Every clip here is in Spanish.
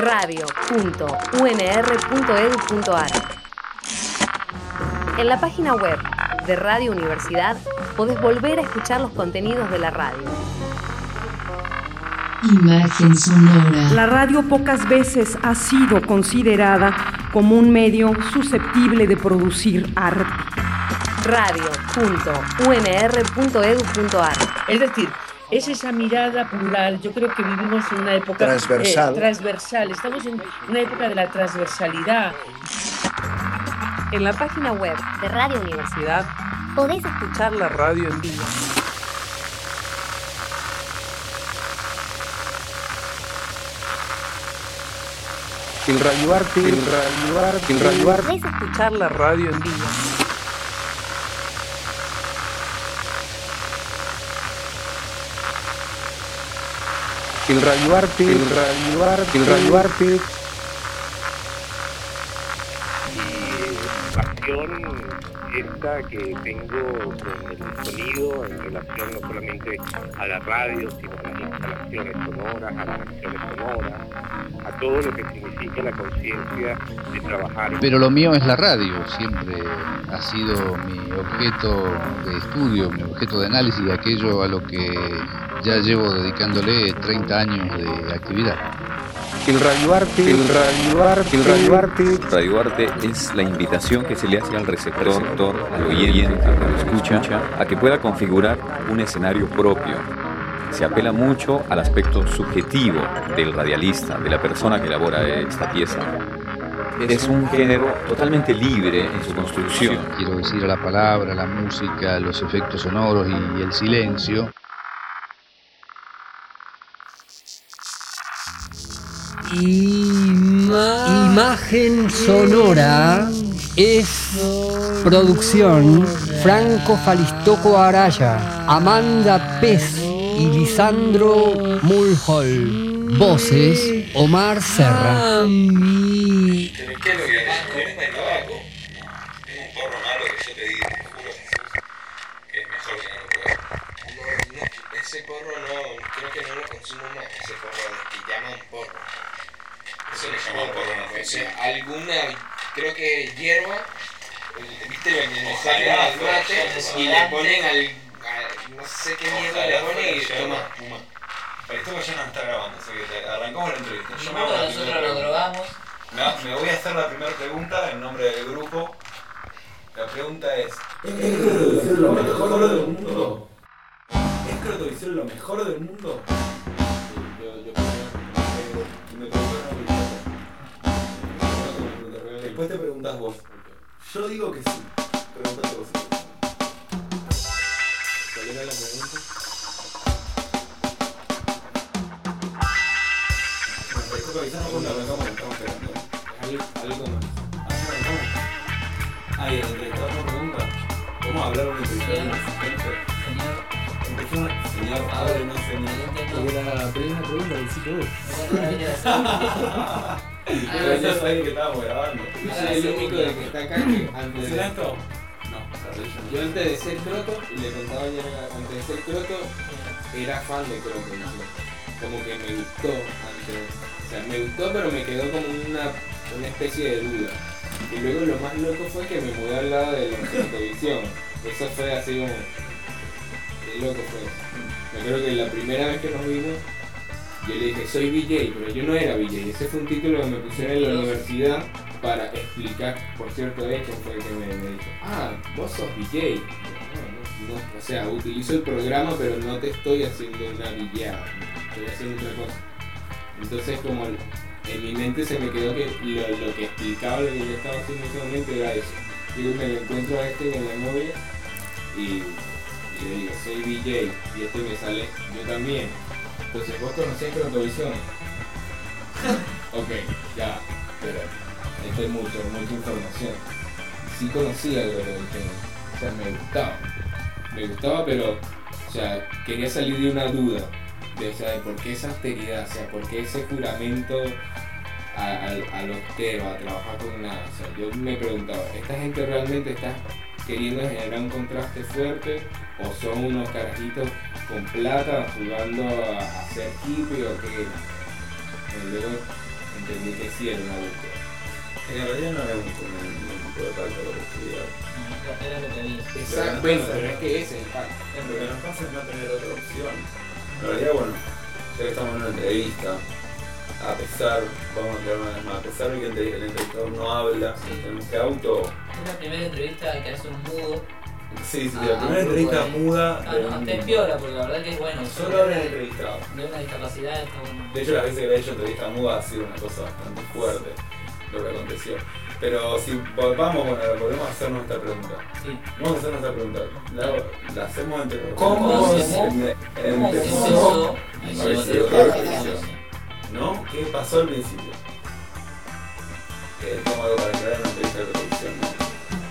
radio.unr.edu.ar. En la página web de Radio Universidad podés volver a escuchar los contenidos de la radio. Imagen sonora. La radio pocas veces ha sido considerada como un medio susceptible de producir arte. radio.unr.edu.ar. Es decir, es esa mirada plural. Yo creo que vivimos en una época transversal. Estamos en una época de la transversalidad. En la página web de Radio Universidad podés escuchar la radio en vivo. El Radio Arte. Podés escuchar la radio en vivo. El Radio Arte. Pasión esta que tengo con el sonido en relación no solamente a la radio, sino a las instalaciones sonoras, a las acciones sonoras, a todo lo que significa la conciencia de trabajar. Pero lo mío es la radio, siempre ha sido mi objeto de estudio, mi objeto de análisis, aquello a lo que ya llevo dedicándole 30 años de actividad. El Radio Arte. Radio Arte es la invitación que se le hace al receptor, al oyente, al que lo escucha, a que pueda configurar un escenario propio. Se apela mucho al aspecto subjetivo del radialista, de la persona que elabora esta pieza. Es un género totalmente libre en su construcción. Quiero decir, a la palabra, la música, los efectos sonoros y el silencio. Imagen sonora es producción Franco Falistoco Araya, Amanda Pez y Lisandro Mulhall. Voces Omar Serra. Ese porro no, creo que no lo consumo más, ese porro que llaman porro. Eso le llaman porro, no sé, alguna, creo que hierba, viste lo que le salen al mate y le ponen no sé qué mierda le ponen y toma fuma. Pero esto ya no está grabando, así que arrancamos la entrevista. Nosotros nos drogamos. Me voy a hacer la primera pregunta en nombre del grupo. La pregunta es: ¿es lo mejor del mundo? ¿Es Crotovisión lo mejor del mundo? Después te preguntas vos. Yo digo que sí. Preguntate vos. ¿Cuál era la pregunta? Algo más. Ahí, el entrevistador no pregunta. ¿Cómo hablar un entrevistador? Señor, abre una señal. Era la primera pregunta que hiciste vos. Pero ya sabés que estábamos grabando. Yo soy el único de que está acá que antes de esto. No, yo antes de ser croto, y le contaba ayer, antes de ser croto, era fan de croto, ¿no? Como que me gustó antes. O sea, me gustó, pero me quedó como una especie de duda. Y luego lo más loco fue que me mudé al lado de la televisión. Eso fue así como... Qué loco fue eso. Me acuerdo que la primera vez que nos vimos, yo le dije, soy VJ, pero yo no era VJ. Ese fue un título que me pusieron en la universidad para explicar, por cierto hecho, fue que me dijo, vos sos VJ. No, o sea, utilizo el programa, pero no te estoy haciendo una villada, estoy haciendo otra cosa. Entonces, como en mi mente se me quedó que lo que explicaba lo que yo estaba haciendo en ese momento era eso. Yo me lo encuentro a este con la novia y le digo, soy VJ, y este me sale, yo también. Entonces, ¿vos conocés Crotovisión? Ok, ya, pero esto es mucha información. Sí conocía Crotovisión, o sea, me gustaba, pero, o sea, quería salir de una duda, de por qué esa austeridad, o sea, por qué ese juramento al austero, a trabajar con nada. O sea, yo me preguntaba, ¿esta gente realmente está queriendo generar un contraste fuerte o son unos carajitos con plata jugando a ser hippie o qué? Luego entendí que sí era una búsqueda. En realidad no era un tipo de pacto por estudiar. Era lo que había. Exacto, pero es que ese es el pacto. Lo que nos pasa es no tener otra opción. En realidad, bueno, ya que estamos en una entrevista, a pesar, vamos a aclarar una vez más, a pesar de que el entrevistador no habla, tenemos que Es la primera entrevista que hace un mudo. Sí, la primera entrevista muda. No, te empeora, porque la verdad que es bueno. Solo habrán entrevistado. De una discapacidad está bueno. De hecho, las veces que le he hecho entrevista muda ha sido una cosa bastante fuerte lo que aconteció. Pero si vamos, bueno, podemos hacernos esta pregunta. Sí. Vamos a hacernos esta pregunta. La hacemos entre los ¿Cómo ¿no? ¿Qué pasó al principio? Tomo algo para entrar en una entrevista de televisión, ¿no?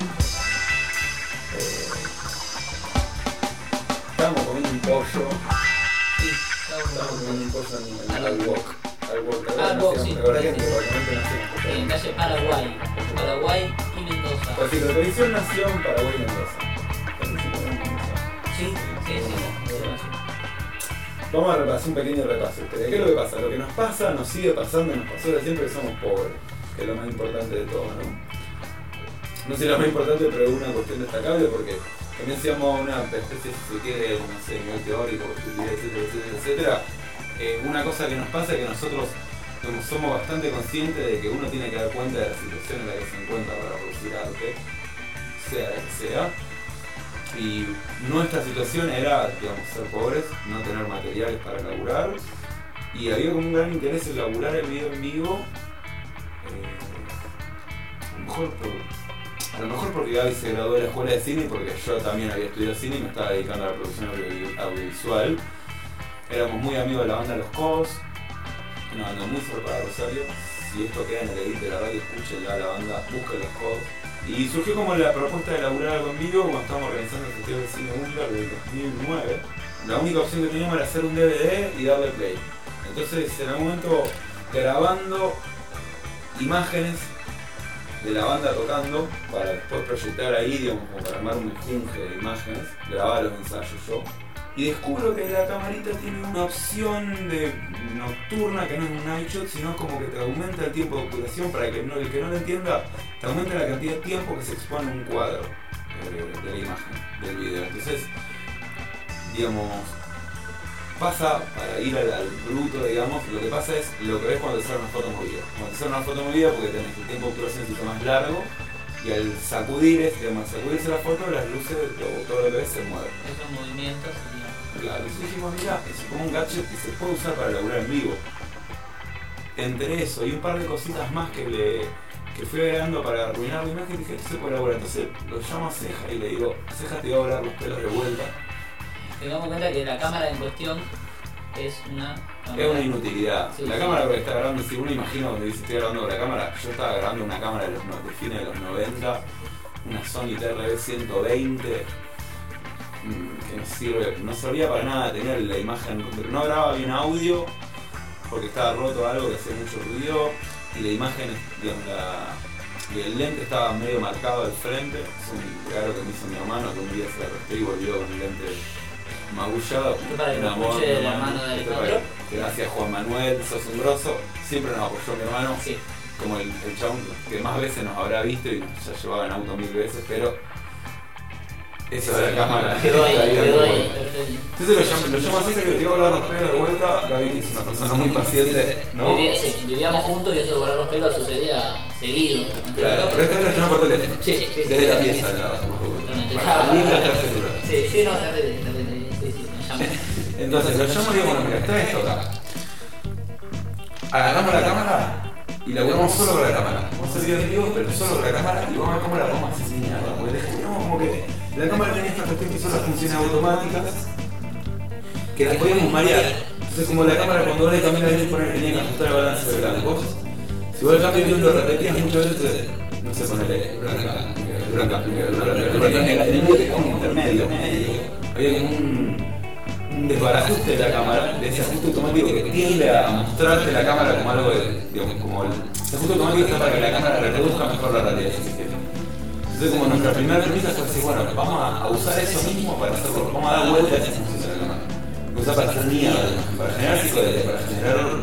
Estábamos comiendo un pollo. Sí, estábamos comiendo un pollo al wok. Sí. En calle Paraguay y Mendoza. Pues sí, la televisión nació en Paraguay y Mendoza. Sí. Vamos a repasar un pequeño repaso. ¿Qué es lo que pasa? Lo que nos pasa, nos sigue pasando, nos pasó de siempre que somos pobres, que es lo más importante de todo, ¿no? No sé lo más importante, pero es una cuestión destacable porque también seamos una especie, si se quiere, no sé, nivel teórico, etcétera. Una cosa que nos pasa es que nosotros somos bastante conscientes de que uno tiene que dar cuenta de la situación en la que se encuentra para producir arte, sea la que sea. Y nuestra situación era, digamos, ser pobres, no tener materiales para laburar, y había como un gran interés en laburar el video en vivo, a lo mejor porque Gaby se graduó de la escuela de cine y porque yo también había estudiado cine y me estaba dedicando a la producción audiovisual. Éramos muy amigos de la banda Los Cos, una banda muy zarpada de Rosario. Si esto queda en el edit de la radio, escúchenla, la banda, busquen Los Cos. Y surgió como la propuesta de laburar algo en vivo cuando estábamos organizando el Festival de Cine Húngaro del 2009. La única opción que teníamos era hacer un DVD y darle play. Entonces, en algún momento, grabando imágenes de la banda tocando, para después proyectar ahí, digamos, como para armar un mejunje de imágenes, grabar los ensayos yo. Y descubro que la camarita tiene una opción de nocturna que no es un night shot, sino como que te aumenta el tiempo de obturación para que el que no lo entienda, te aumenta la cantidad de tiempo que se expone un cuadro de la imagen, del video. Entonces, digamos, pasa, para ir al bruto, digamos, lo que pasa es lo que ves cuando te sale una foto movida. Cuando te sale una foto movida porque tenés el tiempo de obturación un poquito más largo, y al sacudirse la foto, las luces, todo lo que ves se mueve. Esos movimientos. Claro, y dijimos, mira, es como un gadget que se puede usar para laburar en vivo. Entre eso y un par de cositas más que fui agregando para arruinar la imagen, dije, esto se puede laburar. Entonces lo llamo a Ceja y le digo, Ceja, te voy a volar los pelos de vuelta. Tengamos en cuenta que la cámara en cuestión es una inutilidad. Sí, la cámara que está grabando, si uno imagina donde dice estoy grabando con la cámara, yo estaba grabando una cámara de fines de los 90, una Sony TRB 120, que no servía para nada, tenía la imagen, no grababa bien audio porque estaba roto algo que hacía mucho ruido, y la imagen, digamos, el lente estaba medio marcado al frente. Es un regalo que me hizo mi hermano, que un día se la presté y volvió con el lente magullado. Para que lo escuche la mano de Alejandro. Gracias Juan Manuel, sos un grosso. Siempre nos apoyó mi hermano, sí. Como el chabón que más veces nos habrá visto y nos ya llevaba en auto 1000 veces, pero esa es la cámara. Quedó ahí. Entonces lo llamo así, que te iba a volar los pelos de vuelta. Gaby es una persona muy paciente, ¿no? Vivíamos juntos y eso de volar los pelos sucedía seguido. Claro, pero esta vez lo llamo por teléfono. Sí. Desde la pieza, Sí, no, entonces lo llamo y digo, bueno, mira, está esto acá. Agarramos la cámara y la ponemos solo con la cámara. Vamos a hacer videos, pero solo con la cámara, y vamos a ver cómo la vamos a enseñar. Porque descubrimos como que la cámara tenía esta cuestión que son las funciones automáticas, que las podíamos marear. Entonces, como la cámara cuando vos le cambias la poner, tenía que ajustar el balance de blancos. Si vos el cambio de lo repetías muchas veces, no sé, ponele blanca, tenía que como intermedio. Había como un desbarajuste de la cámara, de ese ajuste automático que tiende a mostrarte la cámara como algo de, digamos, como ese ajuste automático está para que la cámara reproduzca mejor la realidad. Entonces, como nuestra primera premisa fue decir, bueno, vamos a usar eso mismo para hacerlo, vamos a dar vuelta a esa función de la cámara. Usar para hacer mierda, para generar psicodelia, para generar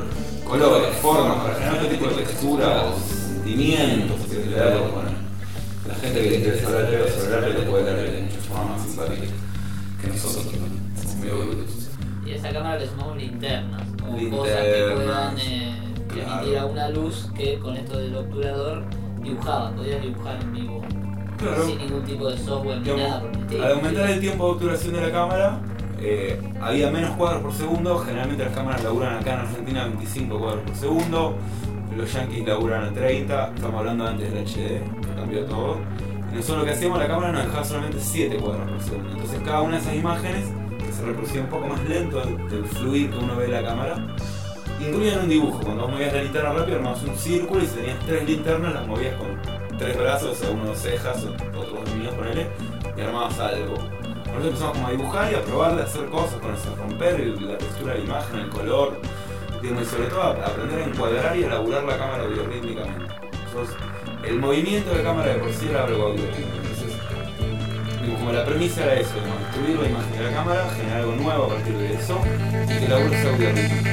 colores, formas, para generar otro tipo de textura o sentimientos que le da, bueno, la gente que le interesa hablar de arte sobre el arte lo puede leer de muchas formas más simpáticas que nosotros, que somos medio brutos. Y a esa cámara le sumamos linternas, o cosas que puedan emitir a una luz que con esto del obturador podía dibujar en vivo. Claro. Sin ningún tipo de software ni nada. Al aumentar el tiempo de obturación de la cámara, había menos cuadros por segundo. Generalmente las cámaras laburan acá en Argentina 25 cuadros por segundo. Los yankees laburan a 30. Estamos hablando antes del HD, que cambió todo. Y nosotros lo que hacíamos, la cámara nos dejaba solamente 7 cuadros por segundo. Entonces cada una de esas imágenes, que se reproducía un poco más lento del fluir que uno ve de la cámara, incluían un dibujo. Cuando vos movías la linterna rápido, armabas un círculo y si tenías 3 linternas, las movías con 3 brazos, o sea, uno cejas, otros dominios, ponele, y armabas algo. Nosotros empezamos como a dibujar y a probar de hacer cosas con eso, romper la textura de la imagen, el color, y sobre todo a aprender a encuadrar y a elaborar la cámara biorrítmicamente. Entonces, el movimiento de la cámara de por sí era algo biorrítmico. Entonces, como la premisa era eso, construir la imagen de la cámara, generar algo nuevo a partir de eso, y que el laburo sea biorrítmico.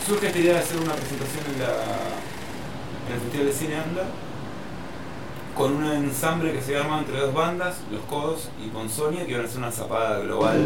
surge esta idea de hacer una presentación en el Festival de Cine Anda con un ensamble que se había armado entre dos bandas, Los Codos y Ponzonia, que iban a hacer una zapada global.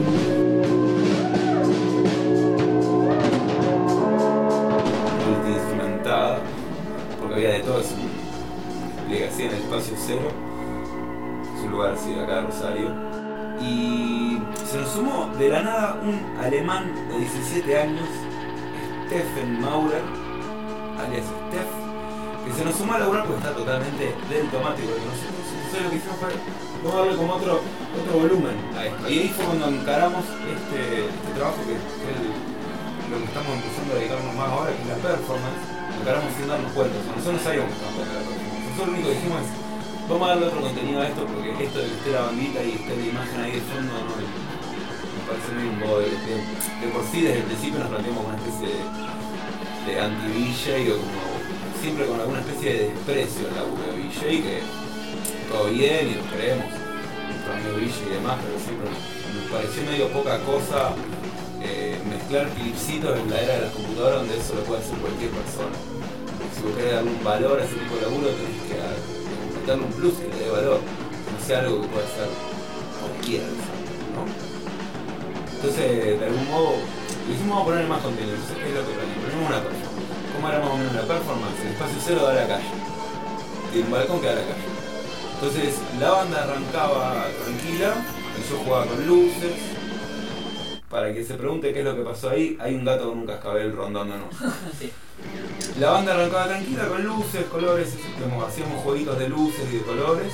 Multi-instrumentada, porque había de todo, es un despliegue así en el Espacio Cero, es un lugar así de acá de Rosario. Y se nos sumó de la nada un alemán de 17 años, Steffen Maurer, alias Steff, que se nos sumó a laburar porque está totalmente del tomate, porque nosotros lo que hicimos fue vamos a darle como otro volumen a esto. Y ahí fue cuando encaramos este trabajo que es lo que estamos empezando a dedicarnos más ahora, que es la performance. Lo encaramos sin darnos cuenta, nosotros no sabíamos que estábamos en la performance. Nosotros lo único que dijimos es vamos a darle otro contenido a esto porque esto de que esté la bandita y esté la imagen ahí de fondo no me parece muy un boy. De por sí desde el principio nos planteamos una especie de anti-VJ o como siempre con alguna especie de desprecio al laburo de VJ, que todo bien y lo creemos, nuestro amigo VJ y demás, pero siempre nos pareció medio poca cosa mezclar clipsitos en la era de las computadoras donde eso lo puede hacer cualquier persona. Si vos querés darle un valor a ese tipo de laburo tenés que darle un plus que le dé valor, no sea algo que pueda hacer cualquiera, ¿no? Entonces, de algún modo, dijimos vamos a ponerle más contenido. Entonces, ¿qué es lo que ponemos una performance? ¿Cómo era más o menos una performance? El Espacio Cero da a la calle, tiene un balcón que da a la calle. Entonces, la banda arrancaba tranquila, yo jugaba con luces. Para que se pregunte qué es lo que pasó ahí, hay un gato con un cascabel rondándonos. Sí. La banda arrancaba tranquila con luces, colores, hacíamos jueguitos de luces y de colores.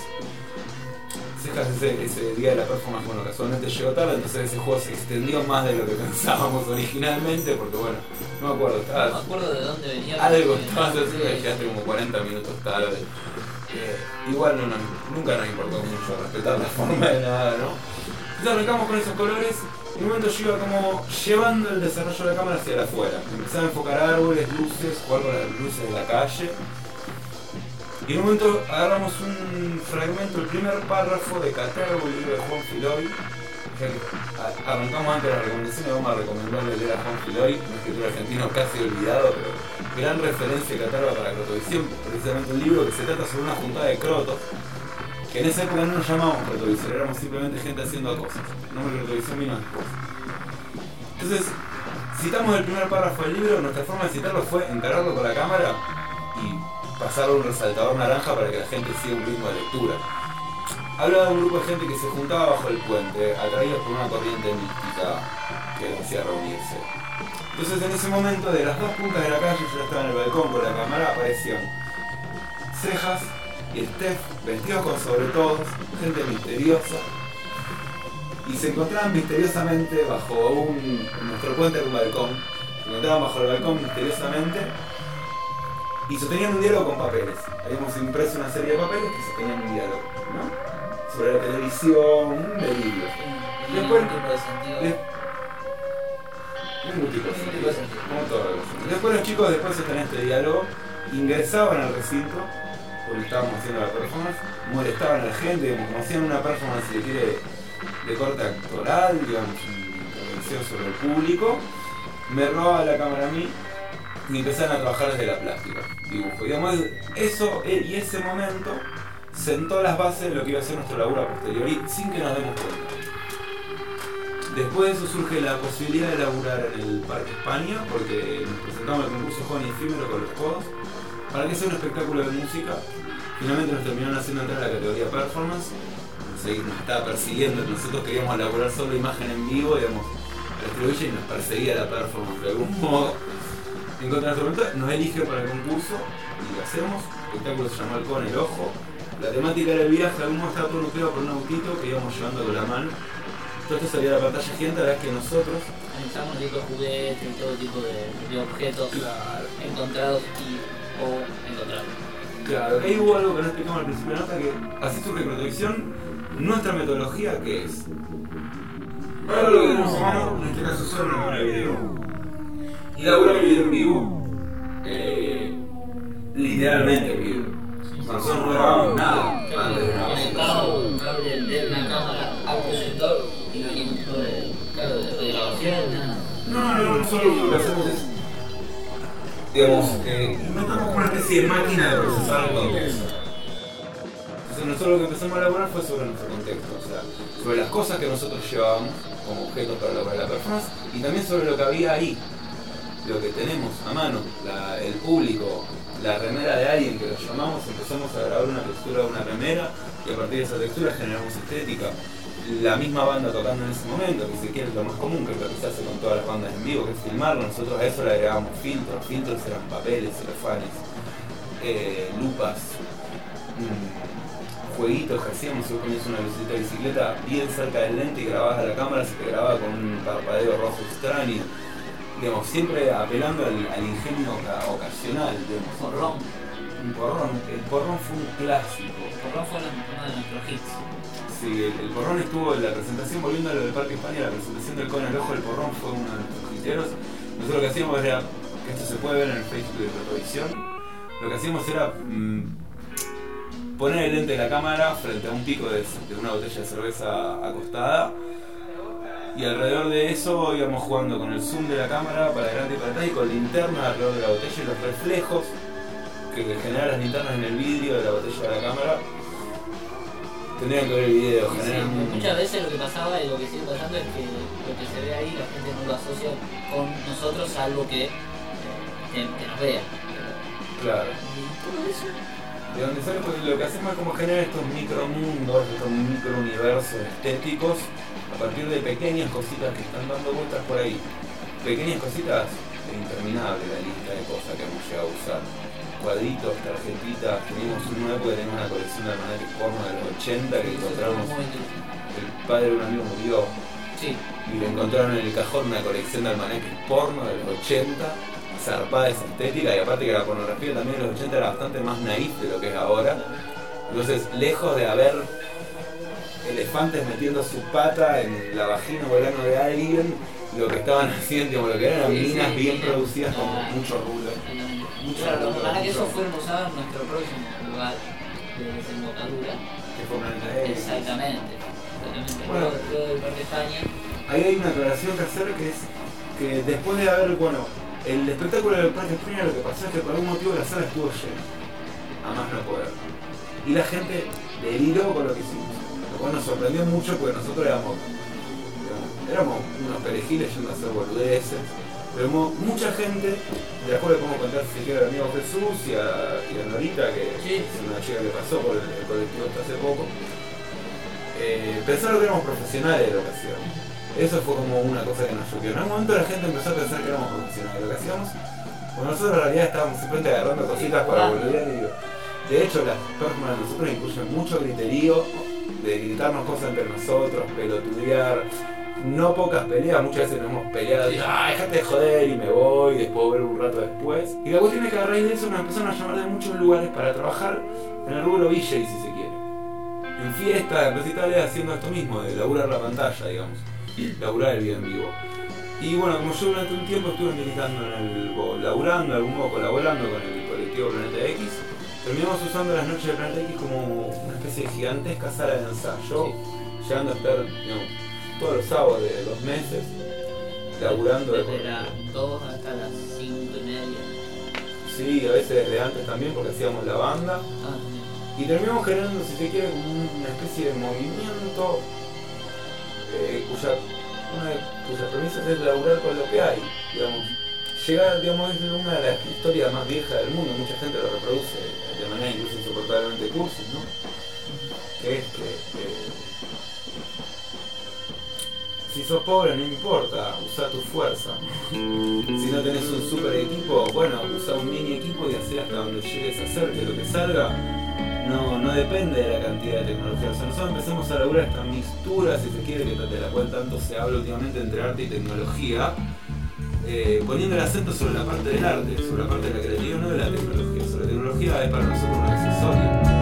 Ese día de la performance, bueno, casualmente llegó tarde, entonces ese juego se extendió más de lo que pensábamos originalmente, porque bueno, no me acuerdo, no me acuerdo de dónde venía. Algo estaba haciendo que llegaste como 40 minutos tarde. Igual nunca nos importó mucho respetar la forma de nada, ¿no? Entonces arrancamos con esos colores. En un momento yo iba como llevando el desarrollo de la cámara hacia afuera. Empezaba a enfocar árboles, luces, jugar con las luces de la calle. Y en un momento agarramos un fragmento, el primer párrafo de Caterbo, el libro de Juan Filoy. Arrancamos antes de la recomendación y vamos a recomendarle leer a Juan Filoy, un escritor argentino casi olvidado, pero gran referencia de Caterbo para Crotovisión, precisamente un libro que se trata sobre una juntada de crotos. Que en esa época no nos llamábamos Crotovisión, éramos simplemente gente haciendo cosas. El nombre de Crotovisión vino después. Entonces, citamos el primer párrafo del libro, nuestra forma de citarlo fue encararlo con la cámara y pasarlo a un resaltador naranja para que la gente siga un ritmo de lectura. Hablaba de un grupo de gente que se juntaba bajo el puente, atraídos por una corriente mística que los hacía reunirse. Entonces en ese momento, de las dos puntas de la calle, yo estaba en el balcón con la cámara, aparecían Cejas y Steff vestidos con sobretodos, gente misteriosa, y se encontraban misteriosamente bajo nuestro puente era un balcón, se encontraban bajo el balcón misteriosamente y sostenían un diálogo con papeles. Habíamos impreso una serie de papeles que sostenían un diálogo, ¿no? Sobre la televisión, de libros. Y después, después los chicos después de tener este diálogo ingresaban al recinto porque estábamos haciendo la performance, molestaban a la gente, digamos, como hacían una performance si quiere de corte actoral, digamos, una intervención sobre el público, me robaba la cámara a mí y empezaron a trabajar desde la plástica, dibujo. Digamos, eso y ese momento sentó las bases de lo que iba a ser nuestro laburo a posteriori sin que nos demos cuenta. Después de eso surge la posibilidad de laburar en el Parque España, porque nos presentamos al concurso Joven y Efímero con Los Codos, para que sea un espectáculo de música. Finalmente nos terminaron haciendo entrar a la categoría performance, nos estaba persiguiendo, nosotros queríamos elaborar solo imagen en vivo, digamos, distribuye y nos perseguía la performance de algún modo. En contra de nuestro momento nos elige para el concurso y lo hacemos, el espectáculo se llamó Halcón el Ojo. La temática era el viaje, de algún modo estaba todo nucleado por un autito que íbamos llevando con la mano. Todo esto salía a la pantalla gigante a la vez que nosotros analizamos tipo de juguetes, todo tipo de objetos encontrados o encontrados. Claro, ahí hubo algo que no explicamos al principio de la nota, que así surge Crotovisión. Nuestra metodología, ¿qué es? Ahora lo que tenemos a mano, en este caso solo una cámara de video. Y elaborar el video en vivo, literalmente en vivo. Nosotros no grabamos nada antes de grabar. Un cable de una cámara al proyector y no hay ningún tipo de grabación, nada. No, solo lo que hacemos es digamos, inventamos como una especie de máquina de procesar el contexto. Entonces nosotros lo que empezamos a elaborar fue sobre nuestro contexto, o sea, sobre las cosas que nosotros llevábamos como objetos para elaborar la performance y también sobre lo que había ahí, lo que tenemos a mano, el público, la remera de alguien que lo llamamos, empezamos a grabar una textura de una remera y a partir de esa textura generamos estética. La misma banda tocando en ese momento, que si quiere es lo más común, que es lo que se hace con todas las bandas en vivo, que es filmarlo. Nosotros a eso le agregamos filtros eran papeles, celofanes, lupas, jueguitos que hacíamos. Si vos ponías una lucecita de bicicleta bien cerca del lente y grababas a la cámara, se te grababa con un parpadeo rojo extraño. Digamos, siempre apelando al ingenio ocasional. Porrón. Un porrón. El porrón fue un clásico. El porrón fue uno de nuestros hits. Sí, el porrón estuvo en la presentación, volviendo a lo del Parque España, la presentación del Con el Ojo del Porrón fue uno de nuestros hiteros. Nosotros lo que hacíamos era, que esto se puede ver en el Facebook de Retrovisión, lo que hacíamos era poner el lente de la cámara frente a un pico de una botella de cerveza acostada y alrededor de eso íbamos jugando con el zoom de la cámara para adelante y para atrás y con linterna alrededor de la botella y los reflejos que generan las linternas en el vidrio de la botella de la cámara. Tendrían que ver el video, muchas veces lo que pasaba y lo que sigue pasando es que lo que se ve ahí la gente no lo asocia con nosotros, salvo que nos vea. Claro. De donde sale, pues lo que hacemos es como generar estos micromundos, estos microuniversos estéticos a partir de pequeñas cositas que están dando vueltas por ahí. Pequeñas cositas interminables, la lista de cosas que hemos llegado a usar. Cuadritos, tarjetitas, teníamos una época, teníamos una colección de almanaques porno de los 80 que encontramos, el padre de un amigo murió y le encontraron en el cajón una colección de almanaques porno de los 80, zarpada esa estética y aparte que la pornografía también de los 80 era bastante más naif de lo que es ahora, entonces lejos de haber elefantes metiendo su pata en la vagina o el ano de alguien, lo que estaban haciendo, como lo que eran minas bien producidas con mucho rulo. Claro, para que eso fuera usado en nuestro próximo lugar de desembocadura. Que fue Planeta X. Exactamente. Bueno, luego del Parque España. Ahí hay una aclaración que hacer que es que después de haber, bueno, el espectáculo del Parque España lo que pasó es que por algún motivo la sala estuvo llena. A más no poder. Y la gente deliró con lo que hicimos. Lo cual nos sorprendió mucho porque nosotros éramos unos perejiles yendo a hacer boludeces. Pero mucha gente, de la cual le podemos contar si quiere al amigo Jesús y a Norita, que es una chica que pasó por el colectivo hasta hace poco, pensaron que éramos profesionales de lo que hacíamos. Eso fue como una cosa que nos choqueó. En algún momento la gente empezó a pensar que éramos profesionales de lo que hacíamos, porque nosotros en realidad estábamos simplemente agarrando cositas para boludear y de hecho las performances de nosotros incluyen mucho griterío, de gritarnos cosas entre nosotros, pelotudear. No pocas peleas, muchas veces nos hemos peleado y déjate de joder y me voy y después volver un rato después. Y la cuestión es que a raíz de eso nos empezaron a llamar de muchos lugares para trabajar en el rubro VJ, si se quiere. En fiestas, en recitales, haciendo esto mismo, de laburar la pantalla, digamos, laburar el video en vivo. Y bueno, como yo durante un tiempo estuve militando laburando, de algún modo colaborando con el colectivo Planeta X, terminamos usando las noches de Planeta X como una especie de gigantesca sala de ensayo, llegando a estar, digamos, todos los sábados de 2 meses, laburando desde las 2 hasta las 5:30. Sí, a veces desde antes también porque hacíamos la banda. Y terminamos generando, si se quiere, como una especie de movimiento cuya premisa es laburar con lo que hay. Digamos, llegar, digamos, es una de las historias más viejas del mundo, mucha gente lo reproduce de manera incluso insoportablemente cursi, ¿no? Que es que si sos pobre no importa, usa tu fuerza. Si no tenés un super equipo, bueno, usa un mini equipo y hacé hasta donde llegues a hacer, que lo que salga no depende de la cantidad de tecnología. O sea, nosotros empezamos a lograr esta mixtura, si se quiere, de la cual tanto se habla últimamente entre arte y tecnología, poniendo el acento sobre la parte del arte, sobre la parte de la creatividad, no de la tecnología. Sobre la tecnología es para nosotros un accesorio.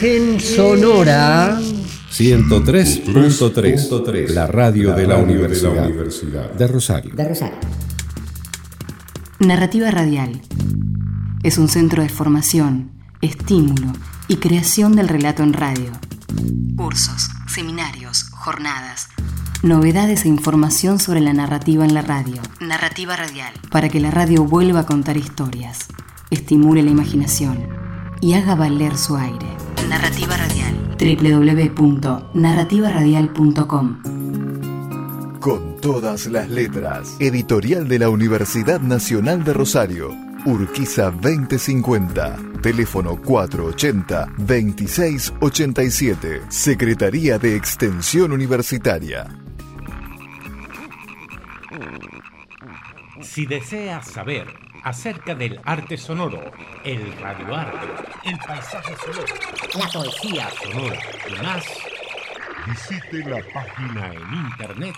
Imagen sonora. 103.3, la radio de la Universidad de Rosario. Narrativa Radial. Es un centro de formación, estímulo y creación del relato en radio. Cursos, seminarios, jornadas, novedades e información sobre la narrativa en la radio. Narrativa Radial. Para que la radio vuelva a contar historias, estimule la imaginación y haga valer su aire. Narrativa Radial. www.narrativaradial.com. Con todas las letras. Editorial de la Universidad Nacional de Rosario. Urquiza 2050. Teléfono 480-2687. Secretaría de Extensión Universitaria. Si deseas saber acerca del arte sonoro, el radioarte, el paisaje sonoro, la poesía sonora y más, visite la página en internet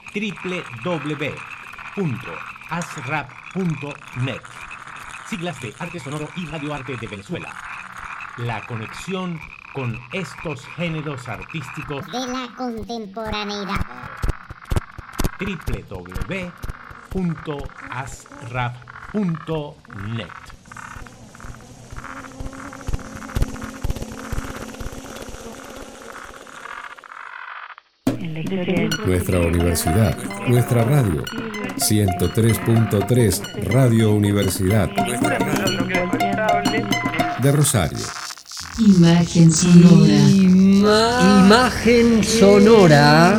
www.asrap.net. Siglas de Arte Sonoro y Radioarte de Venezuela. La conexión con estos géneros artísticos de la contemporaneidad. www.asrap.net. Nuestra universidad, nuestra radio. 103.3 Radio Universidad de Rosario. Imagen sonora. Imagen sonora.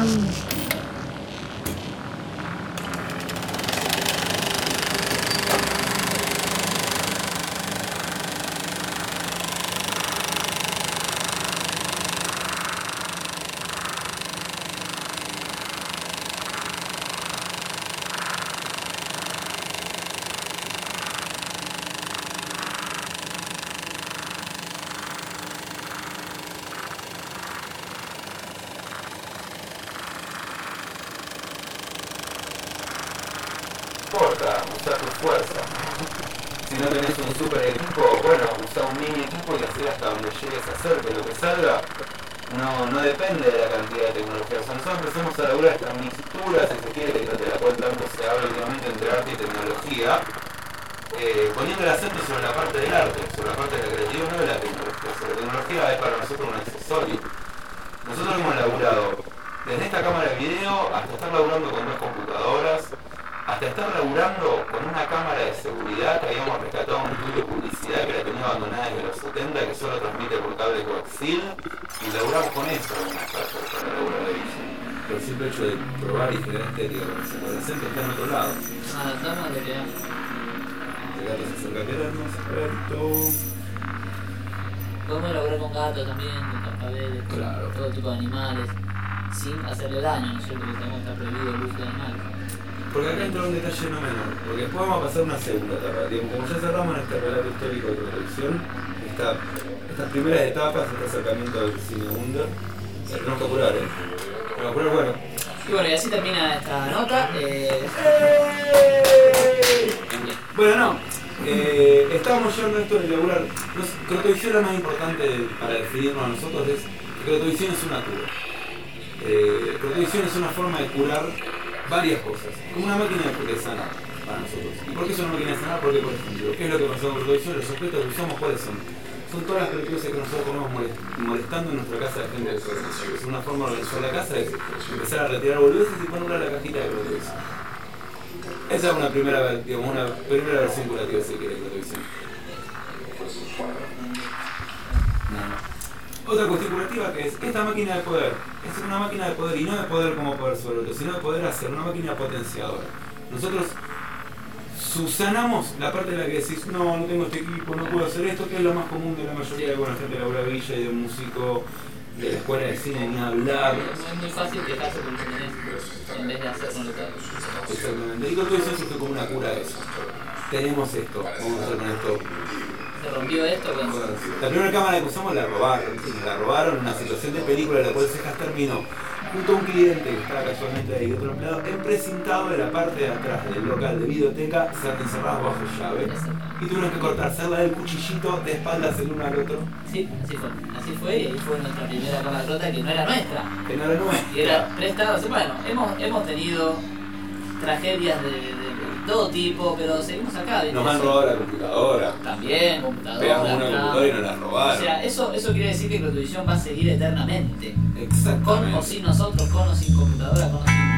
Usa tu fuerza. Si no tenés un super equipo, bueno, usa un mini equipo y así hasta donde llegues a hacer que lo que salga no depende de la cantidad de tecnología. O sea, nosotros empezamos a laburar esta mixtura, si se quiere, de la cual tanto se habla últimamente entre arte y tecnología, poniendo el acento sobre la parte del arte, sobre la parte de la creatividad, no de la tecnología. O sea, la tecnología es para nosotros un accesorio. Nosotros hemos laburado desde esta cámara de video hasta estar laburando con 2 computadoras, hasta estar laburando con una cámara de seguridad que habíamos rescatado un estudio de publicidad que la tenía abandonada desde los 70, que solo transmite por cable coaxil, y laburamos con eso para laburar de Villa. Pero el simple hecho de probar y generar estética con ese adolescente está en otro lado. Adaptamos de crear. Gatos se acerca a querernos, experto. Podemos elaborar con gatos también, con cascabeles, claro, todo tipo de animales, sin hacerle daño, ¿no es cierto? Porque tenemos que estar prohibido el uso de animales. Porque acá entra un detalle no menor, porque después vamos a pasar una segunda etapa. Digamos, como ya cerramos en este relato histórico de producción, estas primeras etapas, este acercamiento del cine under, tenemos que apurar, Tenemos que apurar, bueno. Y bueno, y así termina esta nota. Bueno, no. Estábamos llevando esto de elaborar. Crotovisión, la más importante para definirnos a nosotros es que Crotovisión es una cura. Crotovisión es una forma de curar varias cosas, como una máquina de sanar para nosotros. ¿Y por qué es una máquina de sanar? Porque, por ejemplo, ¿qué es lo que pasó con Crotovisión? Los objetos que usamos, ¿cuáles son? Son todas las características que nosotros tenemos molestando en nuestra casa de gente de Crotovisión. Es una forma de organizar la casa, es empezar a retirar boludeces y ponerla en la cajita de Crotovisión. Esa es una primera versión curativa, si quiere, de Crotovisión. Otra cuestión curativa que es esta máquina de poder. Es una máquina de poder, y no de poder como poder sobre otro, sino de poder hacer una máquina potenciadora. Nosotros subsanamos la parte de la que decís, no tengo este equipo, no puedo hacer esto, que es lo más común de la mayoría de la gente de Laura Villa y de un músico de la escuela de cine, ni hablar. Es muy fácil quejarse por lo que tenés en vez de hacer con lo que haces. Exactamente. Y con todo eso surge como una cura de eso. Tenemos esto, vamos a hacer con esto. ¿Se rompió esto? La primera cámara que usamos la robaron en una situación de película en la cual Cejas terminó junto a un cliente que estaba casualmente ahí otro empleado, emprecintado de la parte de atrás del local de videoteca, se encerrados bajo llave. Y tuvieron que cortársela del cuchillito de espaldas el uno al otro. Sí, así fue, y ahí fue nuestra primera cámara rota que no era nuestra. Que no era nuestra. Y era prestada. Bueno, hemos tenido tragedias de todo tipo, pero seguimos acá. Nos han robado la computadora. También, computadora. Pegamos una computadora y nos la robaron. O sea, eso quiere decir que Clotovisión va a seguir eternamente. Exactamente. Con o sin nosotros, con o sin computadora, con o sin...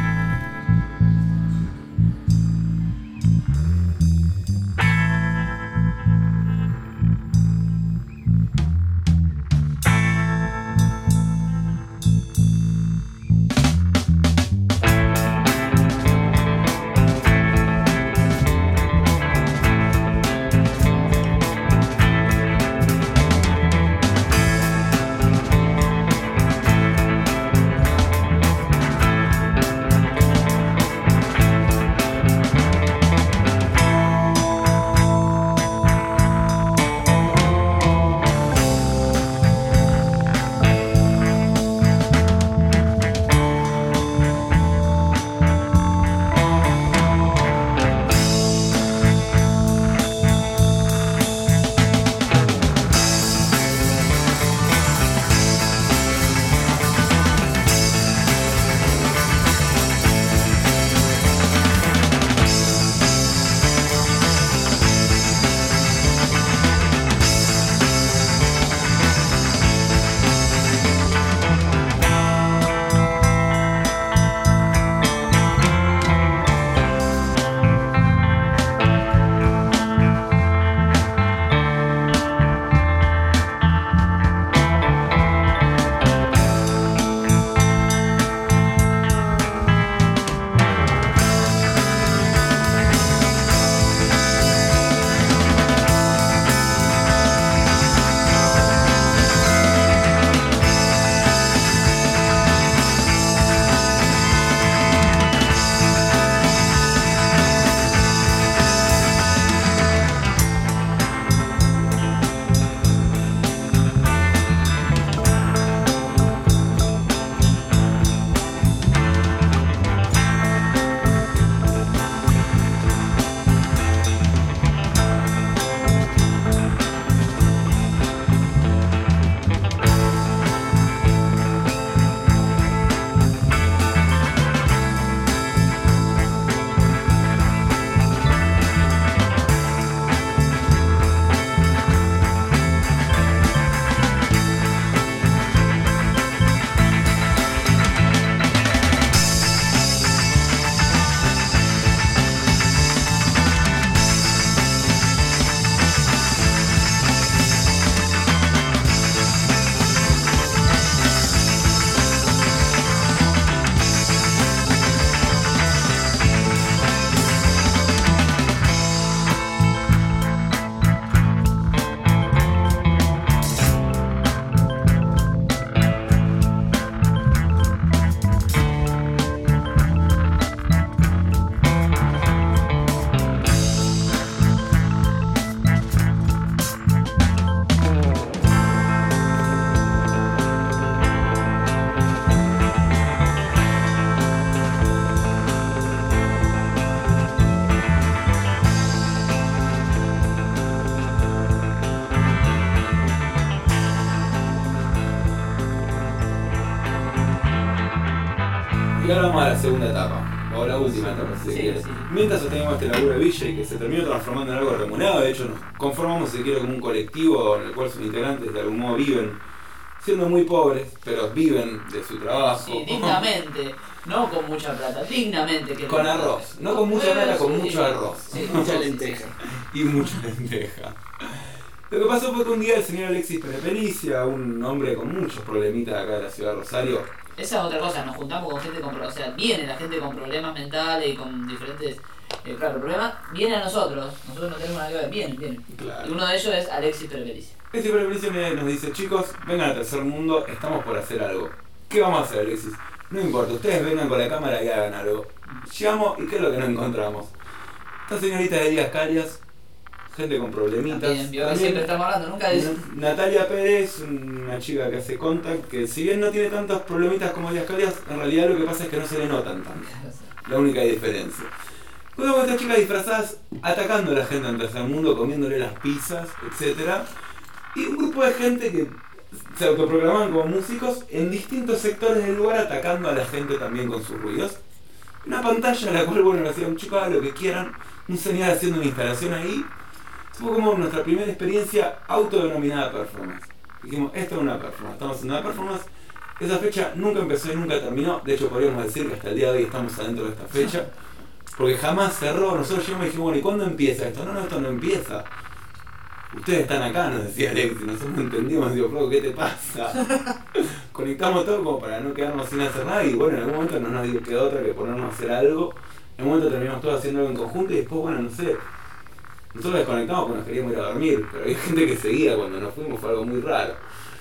Y ahora vamos a la segunda etapa, o la última etapa, si se quiere. Mientras sostenemos este laburo de Villa y que se terminó transformando en algo remunerado, de hecho nos conformamos, si se quiere, como un colectivo en el cual sus integrantes de algún modo viven, siendo muy pobres, pero viven de su trabajo. Sí, dignamente, no con mucha plata, dignamente. Que con arroz, no con mucha plata, con mucho arroz. Sí, mucha lenteja. Y mucha lenteja. Lo que pasó fue que un día el señor Alexis Perepelicia, un hombre con muchos problemitas acá de la ciudad de Rosario. Esa es otra cosa, nos juntamos con gente con problemas, o sea, viene la gente con problemas mentales y con diferentes, problemas, viene a nosotros no tenemos nada que ver, vienen. Claro. Y uno de ellos es Alexis Perepelicia. Alexis Perepelicia nos dice, chicos, vengan al tercer mundo, estamos por hacer algo. ¿Qué vamos a hacer, Alexis? No importa, ustedes vengan con la cámara y hagan algo. Llegamos y ¿qué es lo que no encontramos? Esta señorita de Elías Carias, gente con problemitas. También siempre estamos hablando, nunca dice. Natalia Pérez, una chica que hace Contact, que si bien no tiene tantos problemitas como Díaz Carias, en realidad lo que pasa es que no se le notan tanto. La única diferencia. Juego con estas chicas disfrazadas atacando a la gente en el tercer mundo, comiéndole las pizzas, etc. Y un grupo de gente que se autoproclamaban como músicos en distintos sectores del lugar, atacando a la gente también con sus ruidos. Una pantalla en la cual, bueno, le decían, chicos, hagan lo que quieran, un señor haciendo una instalación ahí. Fue como nuestra primera experiencia autodenominada performance. Dijimos, esto es una performance, estamos haciendo una performance. Esa fecha nunca empezó y nunca terminó. De hecho, podríamos decir que hasta el día de hoy estamos adentro de esta fecha, porque jamás cerró. Nosotros llegamos y dijimos, bueno, ¿y cuándo empieza esto? No, esto no empieza. Ustedes están acá, nos decía Alexis, nosotros no entendimos, digo, Flaco, ¿qué te pasa? Conectamos todo como para no quedarnos sin hacer nada y bueno, en algún momento no nos quedó otra que ponernos a hacer algo. En un momento terminamos todos haciendo algo en conjunto y después, bueno, no sé, nosotros desconectamos porque nos queríamos ir a dormir, pero había gente que seguía cuando nos fuimos, fue algo muy raro.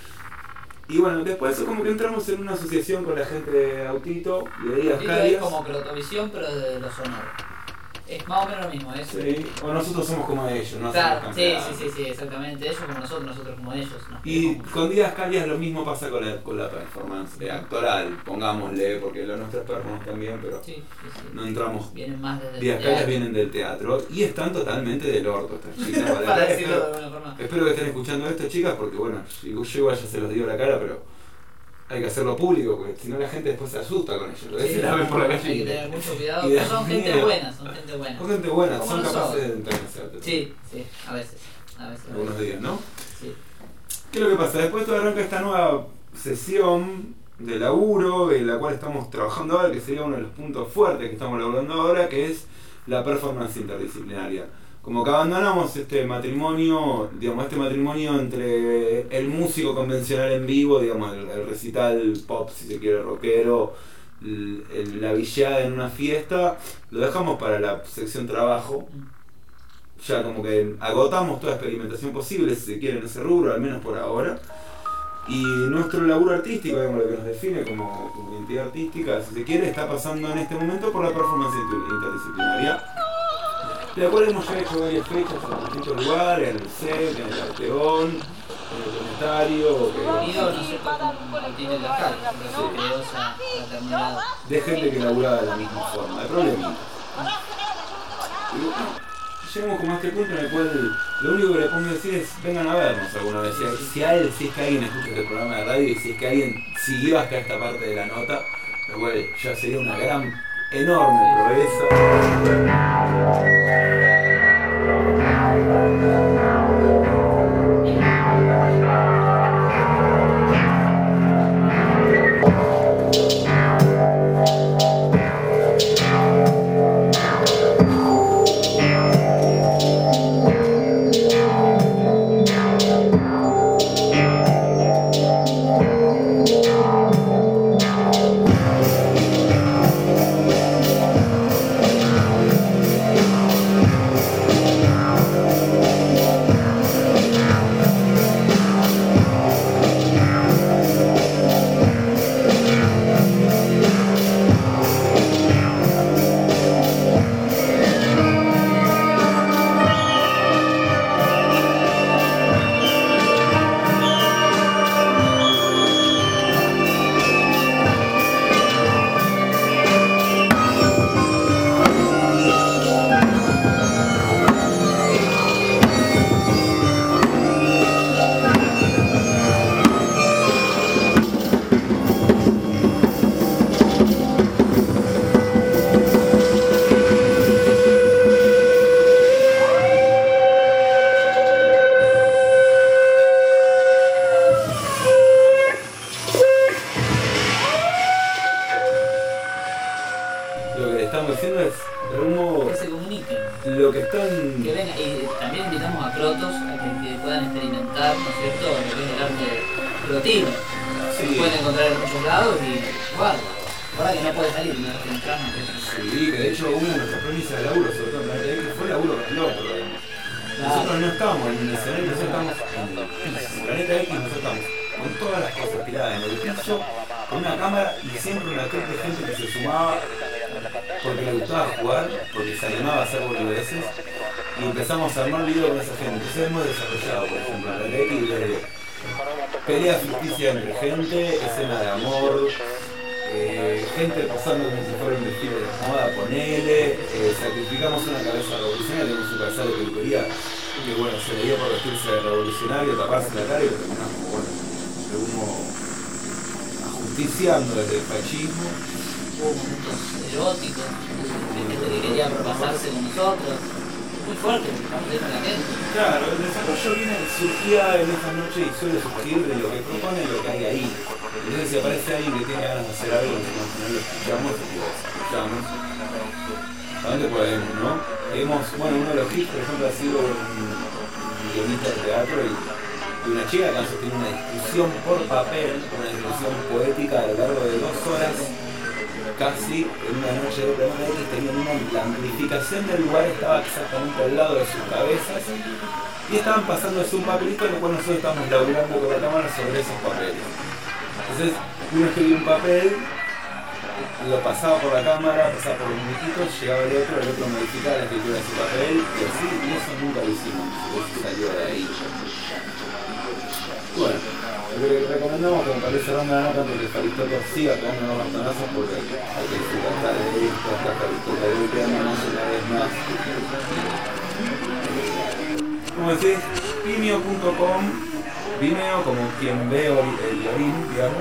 Y bueno, después de eso como que entramos en una asociación con la gente de Autito y de Díaz Carias. Es como Crotovisión, pero de los sonoros. Es más o menos lo mismo, eso. Sí, o nosotros somos como ellos, ¿no? Claro, sí, exactamente. Ellos como nosotros como ellos. ¿No? Y con Díaz Carias lo mismo pasa con la performance actoral, pongámosle, porque lo nuestras performance también, pero no entramos. Vienen más desde Díaz Carias vienen del teatro y están totalmente del orto estas chicas. Para decirlo de alguna forma. Espero que estén escuchando esto, chicas, porque bueno, si yo igual ya se los digo la cara, pero hay que hacerlo público, porque si no la gente después se asusta con ellos. Lo ves y la ven por la calle. Hay que tener mucho cuidado, pero son gente buena, son gente buena. Son capaces de entrenarse. Sí, a veces. Algunos días, ¿no? Sí. ¿Qué es lo que pasa? Después todo arranca esta nueva sesión de laburo, en la cual estamos trabajando ahora, que sería uno de los puntos fuertes que estamos laburando ahora, que es la performance interdisciplinaria. Como que abandonamos este matrimonio entre el músico convencional en vivo, digamos, el recital pop, si se quiere, rockero, la villada en una fiesta, lo dejamos para la sección trabajo. Ya como que agotamos toda experimentación posible, si se quiere, en ese rubro, al menos por ahora. Y nuestro laburo artístico, digamos, lo que nos define como identidad artística, si se quiere, está pasando en este momento por la performance interdisciplinaria, de la cual hemos ya hecho varias fechas en distintos lugares, en el CEP, en el Arteón, en el Planetario, de gente que laburaba de la misma forma, de problemitas. Y bueno, llegamos como a este punto en el cual lo único que le podemos decir es vengan a vernos alguna vez. Si es que alguien escucha este programa de radio y si es que alguien siguió hasta esta parte de la nota, lo cual ya sería una gran, enorme progreso. y empezamos a armar video con esa gente. Entonces hemos desarrollado, por ejemplo, la X de pelea ficticia entre gente, escena de amor, gente posando como si fuera un desfile de moda, ponele, sacrificamos una cabeza revolucionaria, tenemos un calzado de peluquería, que bueno, se le dio por vestirse de revolucionario, taparse la cara y lo terminamos, bueno, ajusticiando desde el fascismo. Hubo momentos eróticos, de gente que quería propasarse con nosotros. Muy fuerte, porque estamos viendo a la gente. Claro, el desarrollo surgía en esas noches y suele surgir de lo que propone lo que hay ahí. Entonces si aparece alguien que tiene ganas de hacer algo, nosotros no lo escuchamos y lo escuchamos. ¿A dónde podemos, no? Bueno, uno de los hits, por ejemplo, ha sido un guionista de teatro y una chica que ha sostenido una discusión por papel, una discusión poética a lo largo de 2 horas. Casi en una noche de Planeta X tenían la amplificación del lugar estaba exactamente al lado de sus cabezas y estaban pasándose un papelito en el cual nosotros estábamos laburando con la cámara sobre esos papeles. Entonces uno escribía un papel, lo pasaba por la cámara, pasaba por los muñequitos, llegaba el otro modificaba la escritura de su papel y así, y eso nunca lo hicimos, eso salió de ahí. Bueno, lo que recomendamos como para ir cerrando la nota porque Aristóteles siga pegando los bastonazos porque hay que disfrutar de esto, hasta Aristóteles hoy quedándonos una vez más. Como decís, Vimeo.com, Vimeo como quien ve el orín, digamos,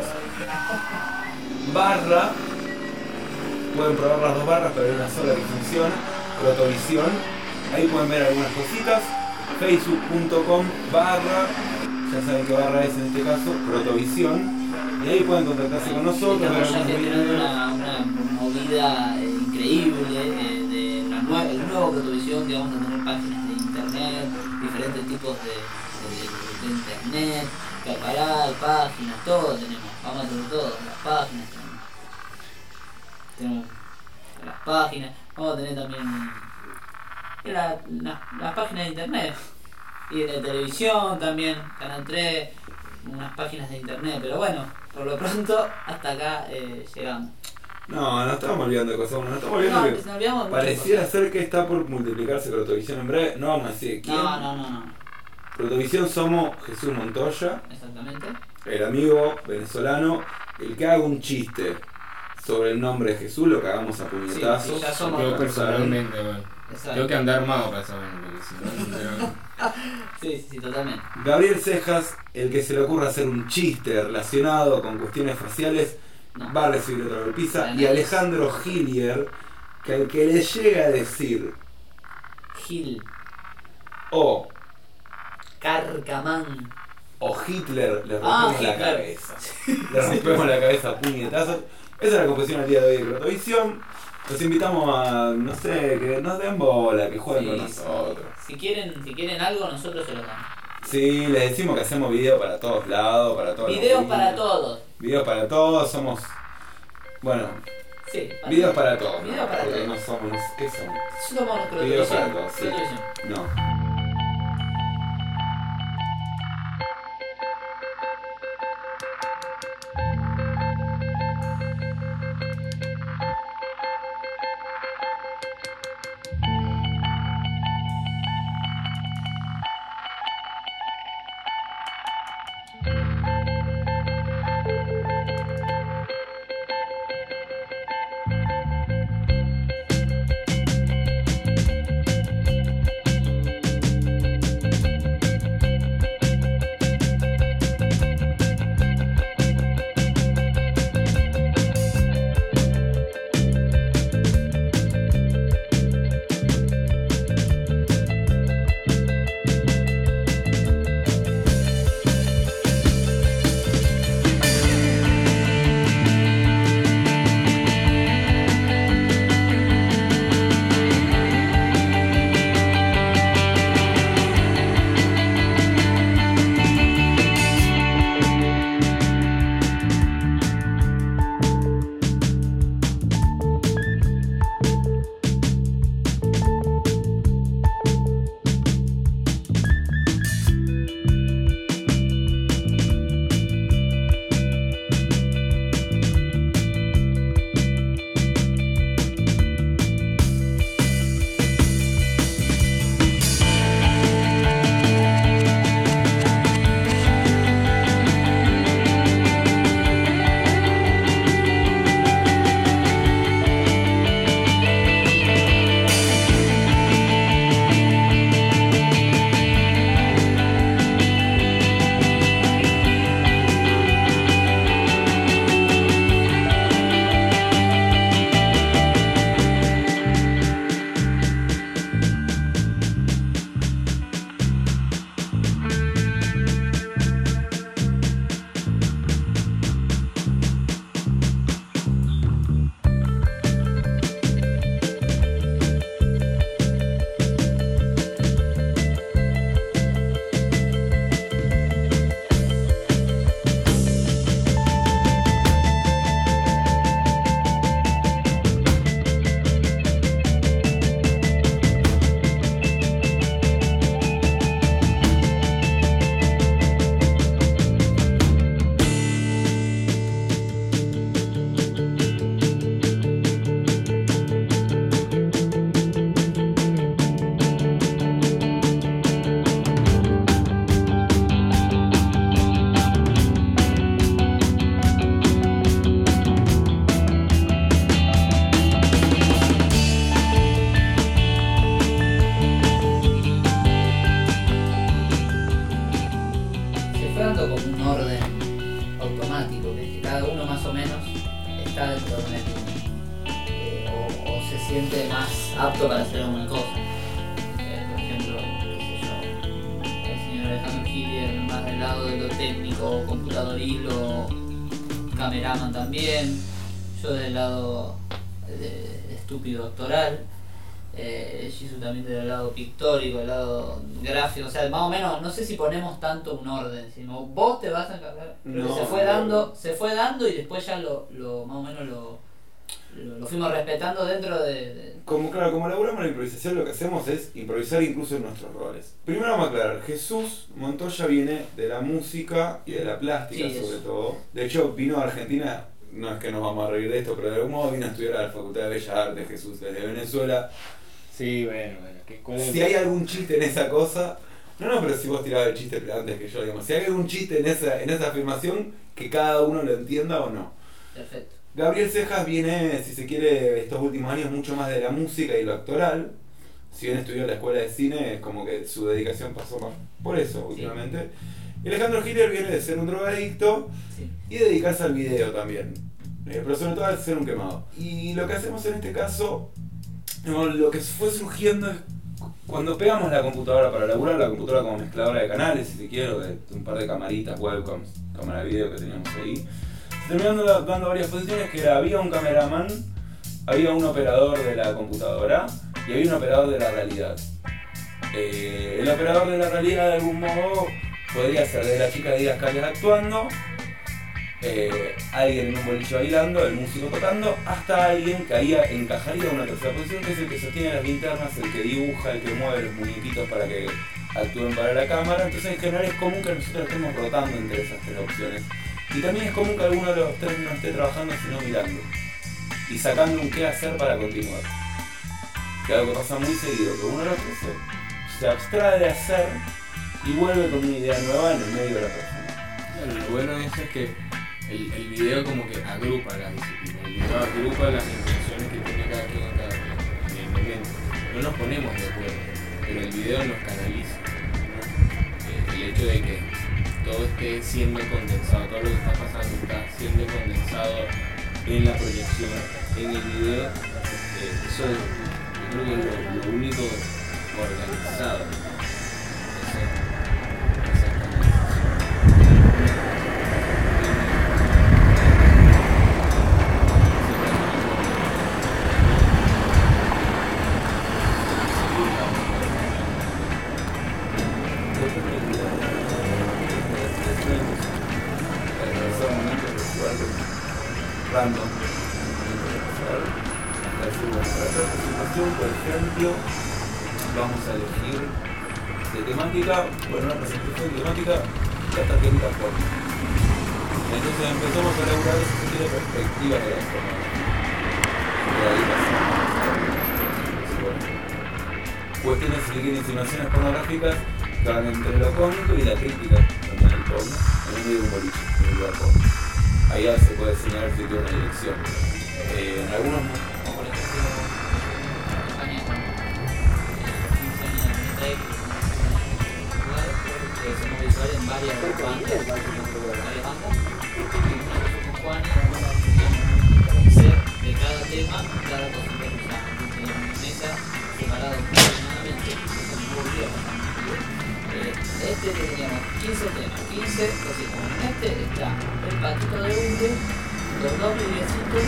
barra, pueden probar las 2 barras pero hay una sola que funciona, Protovisión, ahí pueden ver algunas cositas, Facebook.com barra, ya saben qué barra es en este caso, Protovisión, y ahí pueden contactarse con nosotros. Estamos ya generando una movida increíble el nuevo Protovisión, que vamos a tener páginas de internet, diferentes tipos de internet, canal, páginas, todo tenemos, vamos a tener todo, las páginas tenemos las páginas, vamos a tener también las páginas de internet. Y de televisión también, Canal 3, unas páginas de internet, pero bueno, por lo pronto hasta acá llegamos. No, nos estamos olvidando de cosas, nos estamos olvidando que pareciera ser que está por multiplicarse Protovisión en breve, no vamos a decir quién. No. Protovisión somos Jesús Montoya, exactamente, el amigo venezolano, el que haga un chiste sobre el nombre de Jesús, lo cagamos a puñetazos. Sí, ya somos yo personalmente, bueno. Tengo que andar armado para saber, sí, totalmente. Gabriel Cejas, el que se le ocurra hacer un chiste relacionado con cuestiones faciales, va a recibir otra golpiza. Y Alejandro Gilier, que al que le llega a decir Gil o Carcamán o Hitler, le rompemos la cabeza. Le rompemos la cabeza a puñetazos. Esa es la composición al día de hoy de Protovisión. Los invitamos a, no sé, que nos den bola, que jueguen con nosotros. Si quieren algo, nosotros se lo damos. Sí, les decimos que hacemos videos para todos lados, para todos. Videos para todos. Videos para todos, somos... Bueno, sí, videos para todos. Videos para todos. No somos... ¿Qué somos? Somos videos para todos, sí. No. está dentro de una línea, o se siente más apto para hacer alguna cosa. Por ejemplo, qué sé yo, el señor Alejandro Giler más del lado de lo técnico, computadoril o cameraman también, yo del lado de estúpido actoral. Jisoo también del lado pictórico, del lado gráfico, o sea, más o menos, no sé si ponemos tanto un orden, sino vos te vas a encargar. No, se fue dando y después ya lo más o menos lo fuimos respetando dentro de... Como laburamos la improvisación, lo que hacemos es improvisar incluso en nuestros roles. Primero vamos a aclarar, Jesús Montoya viene de la música y de la plástica, sí, sobre todo. De hecho, vino a Argentina, no es que nos vamos a reír de esto, pero de algún modo vino a estudiar a la Facultad de Bellas Artes, Jesús, desde Venezuela. Sí, bueno. Si hay algún chiste en esa cosa... No, pero si vos tirabas el chiste antes que yo, digamos. Si hay algún chiste en esa afirmación, que cada uno lo entienda o no. Perfecto. Gabriel Cejas viene, si se quiere, estos últimos años mucho más de la música y lo actoral. Si bien estudió en la escuela de cine, es como que su dedicación pasó más por eso últimamente. Sí. Y Alejandro Giler viene de ser un drogadicto, sí, y dedicarse al video también. Pero sobre todo al ser un quemado. Y lo que hacemos en este caso... Lo que fue surgiendo es cuando pegamos la computadora para laburar, la computadora como mezcladora de canales, si se quiere, de un par de camaritas, webcams, cámara de video que teníamos ahí, se terminaron dando varias posiciones, que había un cameraman, había un operador de la computadora y había un operador de la realidad. El operador de la realidad de algún modo podría ser de la chica de Díaz Calles actuando, alguien en un boliche bailando, el músico tocando, hasta alguien que ahí encajaría en una tercera posición, que es el que sostiene las linternas, el que dibuja, el que mueve los muñequitos para que actúen para la cámara. Entonces en general es común que nosotros estemos rotando entre esas tres opciones. Y también es común que alguno de los tres no esté trabajando sino mirando y sacando un qué hacer para continuar. Que es algo que pasa muy seguido, que uno de los tres se abstrae de hacer y vuelve con una idea nueva en el medio de la persona. Bueno, lo bueno de eso es que el video como que agrupa las disciplinas, el video agrupa las intenciones que tiene cada quien en el momento. No nos ponemos de acuerdo, pero el video nos canaliza, ¿no? El hecho de que todo esté siendo condensado, todo lo que está pasando está siendo condensado en la proyección, en el video, eso yo creo que es lo único organizado. Random. Para hacer presentación, por ejemplo, vamos a elegir de temática, bueno, una presentación temática, la tarjeta forma. Entonces empezamos a elaborar si se quiere perspectivas de la información. Cuestiones, si quieren, insinuaciones pornográficas que van entre lo cómico y la crítica también del porno, en el medio de un boliche, en un lugar porno. Ahí ya se puede señalar si tiene una dirección. En algunos, como por ejemplo, España con 15 años de break, que somos visuales en varias bandas, y con Juan hacer de cada tema, cada cosa que usamos. Teníamos una mesa separada aproximadamente, este teníamos 15 temas, 15 cositas. En este está el patito de Unge, los dos viviecitos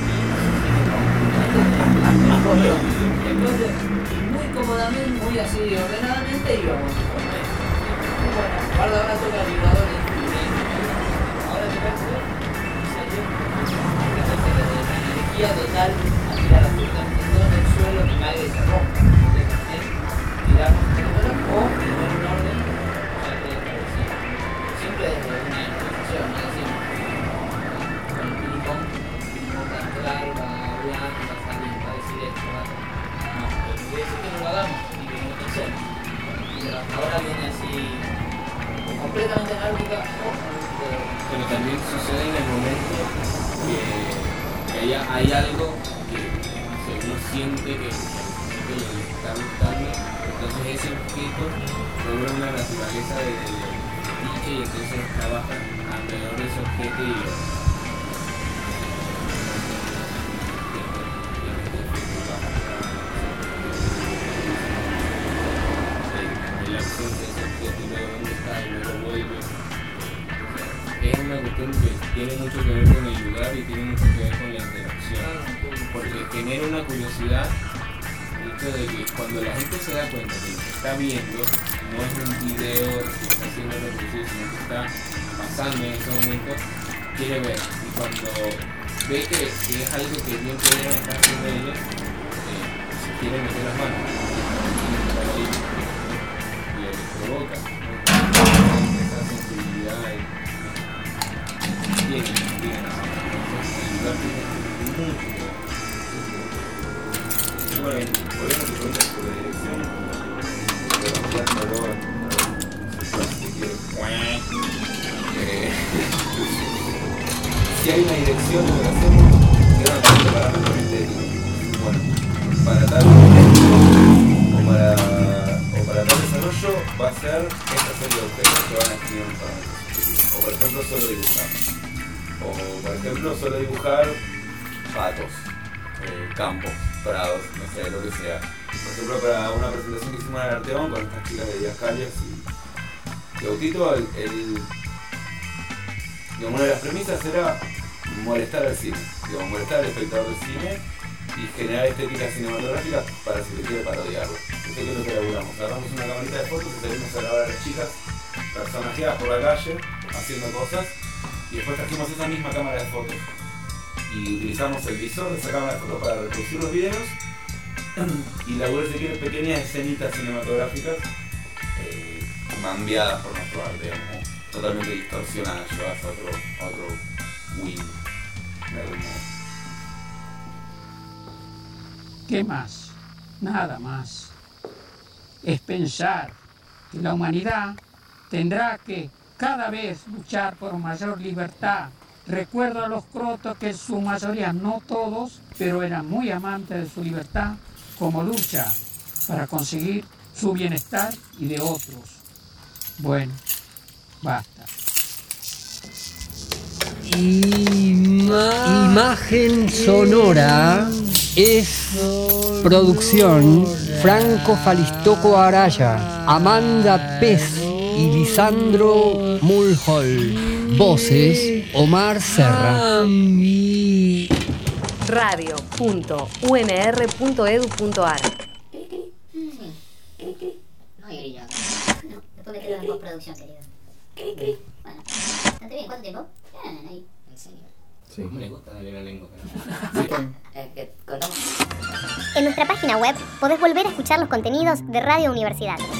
y entonces muy cómodamente, muy así ordenadamente íbamos. Bueno, guarda, ahora toca el vibrador de ahora te parece, en serio, la energía total a tirar absolutamente todo en el suelo que caiga y se rompa. Tiramos o en un orden ya preestablecido. Siempre desde una improvisación, no decimos con el ping-pong va a entrar, va a hablar, va a salir, va a decir esto, va a... No, pero quiere decir que no lo hagamos y que no lo pensemos. Pero hasta ahora viene así completamente anárquica o... Pero también sucede en el momento que hay algo que uno siente que le está gustando. Entonces ese objeto logra una naturaleza de dicha y entonces trabaja alrededor de ese objeto y lo genera una curiosidad el hecho de que cuando la gente se da cuenta que lo que está viendo no es un video que está siendo reproducido, sino que está pasando en ese momento, quiere ver. Y cuando ve que es algo que bien pudieran estar haciendo ellos, se quiere meter las manos y les provoca esa sensibilidad y tienen mucho. Bueno, volvemos a tu pregunta sobre dirección. Si hay una dirección de lo que hacemos, queda una pregunta para nuestro criterio. Bueno, para tal o para tal desarrollo va a ser esta serie de objetos que van a escribir un parámetro. O por ejemplo solo dibujar. O por ejemplo solo dibujar patos, campos, prados, no sé, lo que sea. Por ejemplo, para una presentación que hicimos en el Arteón con estas chicas de Díaz Calias y Autito, digamos, una de las premisas era molestar al cine, digamos, molestar al espectador del cine y generar estéticas cinematográficas para, si se quiere, parodiarlo. Eso es lo que elaboramos. Agarramos una camarita de fotos y salimos a grabar a las chicas personajeadas por la calle, haciendo cosas, y después trajimos esa misma cámara de fotos y utilizamos el visor de esa cámara de fotos para reproducir los videos y elaborar, si quiere, pequeñas escenitas cinematográficas cambiadas por nuestro arte, digamos, totalmente distorsionadas, llevadas a otro win, de algún modo. ¿Qué más? Nada más. Es pensar que la humanidad tendrá que cada vez luchar por mayor libertad. Recuerdo a los crotos que en su mayoría, no todos, pero eran muy amantes de su libertad, como lucha para conseguir su bienestar y de otros. Bueno, basta. Imagen sonora es producción Franco Falistoco Araya, Amanda Pez y Lisandro Mulhall. Voces Omar Serra. Radio.unr.edu.ar. No hay grillo. No, después meterlo en postproducción, querido. Bueno, bastante bien. ¿Cuánto tiempo? Bien, ahí. ¿En serio? Sí, me gusta darle la lengua. En nuestra página web podés volver a escuchar los contenidos de Radio Universidad.